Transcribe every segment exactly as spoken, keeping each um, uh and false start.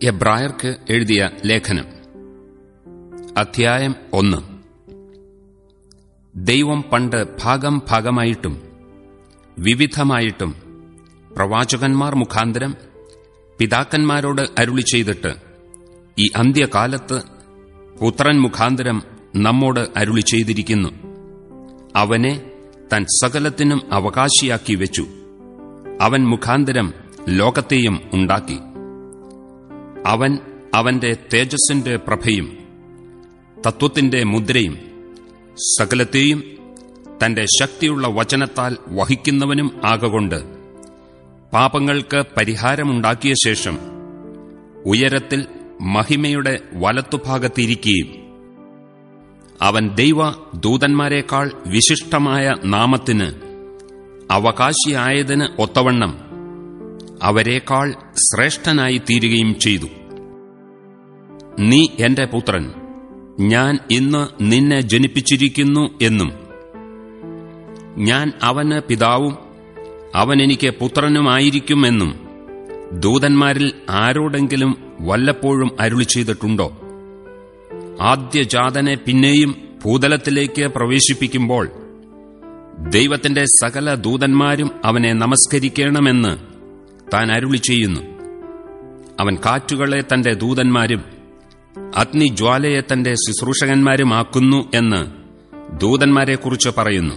എബ്രായർക്ക് എഴുതിയ ലേഖനം അധ്യായം ഒന്ന്. ദൈവം പണ്ട് ഭാഗം ഭാഗമായിട്ടും വിവിധമായിട്ടും പ്രവാചകന്മാർ മുഖാന്തരം പിതാക്കന്മാരോട് അരുളി ചെയ്തിട്ട് ഈ അന്ത്യകാലത്ത് പുത്രൻ മുഖാന്തരം നമ്മോട് അരുളി ചെയ്തിരിക്കുന്നു. അവനെ താൻ സകലത്തിനും അവകാശിയാക്കി വെച്ചു. അവൻ മുഖാന്തരം ലോകത്തെയും ഉണ്ടാക്കി. അവൻ അവന്റെ തേജസ്സിന്റെ പ്രഭയും തത്വത്തിന്റെ മുദ്രയും സകലത്തെയും തന്റെ ശക്തിയുള്ള വചനത്താൽ വഹിക്കുന്നവനും ആകൊണ്ട് പാപങ്ങൾക്ക് പരിഹാരമുണ്ടാക്കിയ ശേഷം ഉയരത്തിൽ മഹിമയുടെ വലത്തുഭാഗത്തിരിക്കുകയും അവൻ ദൈവ ദൂതന്മാരെക്കാൾ വിശിഷ്ടമായ നാമത്തിന് അവകാശിയായതിന് ഒത്തവണ്ണം അവരെക്കാൾ ശ്രേഷ്ഠനായി തീരുകയും ചെയ്തു. നീ എന്റെ പുത്രൻ, ഞാൻ ഇന്ന് നിന്നെ ജനിപ്പിച്ചിരിക്കുന്നു എന്നും ഞാൻ അവന് പിതാവും അവൻ എനിക്ക് പുത്രനുമായിരിക്കുമെന്നും ദൂതന്മാരിൽ ആരോടെങ്കിലും വല്ലപ്പോഴും അരുളി ചെയ്തിട്ടുണ്ടോ? ആദ്യജാതനെ പിന്നെയും ഭൂതലത്തിലേക്ക് പ്രവേശിപ്പിക്കുമ്പോൾ ദൈവത്തിന്റെ സകല ദൂതന്മാരും അവനെ നമസ്കരിക്കണമെന്ന് താൻ അരുളി ചെയ്യുന്നു. അവൻ കാറ്റുകളെ തന്റെ ദൂതന്മാരും അഗ്നിജ്വാലയെ തന്റെ ശുശ്രൂഷകന്മാരുമാക്കുന്നു എന്ന് ദൂതന്മാരെക്കുറിച്ച് പറയുന്നു.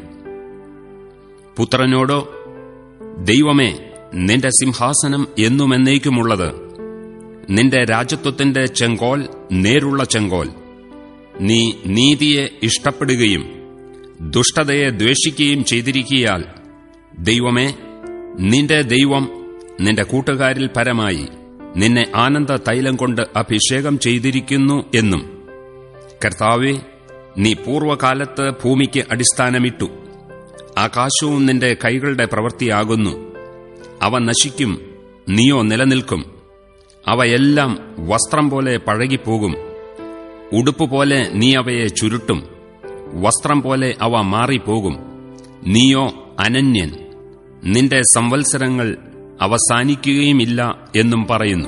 പുത്രനോടോ, ദൈവമേ, നിന്റെ സിംഹാസനം എന്നുമെന്നേക്കുമുള്ളത്, നിന്റെ രാജത്വത്തിന്റെ ചെങ്കോൽ നേരുള്ള ചെങ്കോൽ. നീ നീതിയെ ഇഷ്ടപ്പെടുകയും ദുഷ്ടതയെ ദ്വേഷിക്കുകയും ചെയ്തിരിക്കയാൽ ദൈവമേ, നിന്റെ ദൈവം നിന്റെ കൂട്ടുകാരിൽ പരമായി നിന്നെ ആനന്ദ തൈലം കൊണ്ട് അഭിഷേകം ചെയ്തിരിക്കുന്നു എന്നും, കർത്താവേ, നീ പൂർവകാലത്ത് ഭൂമിക്ക് അടിസ്ഥാനമിട്ടു. ആകാശവും നിന്റെ കൈകളുടെ പ്രവൃത്തിയാകുന്നു. അവ നശിക്കും, നീയോ നിലനിൽക്കും. അവയെല്ലാം വസ്ത്രം പോലെ പഴകിപ്പോകും. ഉടുപ്പുപോലെ നീ അവയെ ചുരുട്ടും, വസ്ത്രം പോലെ അവ മാറിപ്പോകും. നീയോ അനന്യൻ, നിന്റെ സംവത്സരങ്ങൾ അവസാനിക്കുകയുമില്ല എന്നും പറയുന്നു.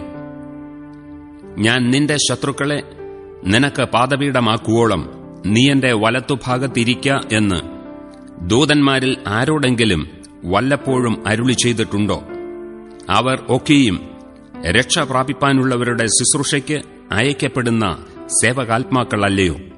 ഞാൻ നിന്റെ ശത്രുക്കളെ നിനക്ക് പാദപീഠമാക്കുവോളം നീ എന്റെ വലത്തുഭാഗത്തിരിക്ക എന്ന് ദൂതന്മാരിൽ ആരോടെങ്കിലും വല്ലപ്പോഴും അരുളി ചെയ്തിട്ടുണ്ടോ? അവർ ഒക്കെയും രക്ഷ പ്രാപിപ്പാനുള്ളവരുടെ ശുശ്രൂഷയ്ക്ക് അയക്കപ്പെടുന്ന സേവകാത്മാക്കളല്ലയോ?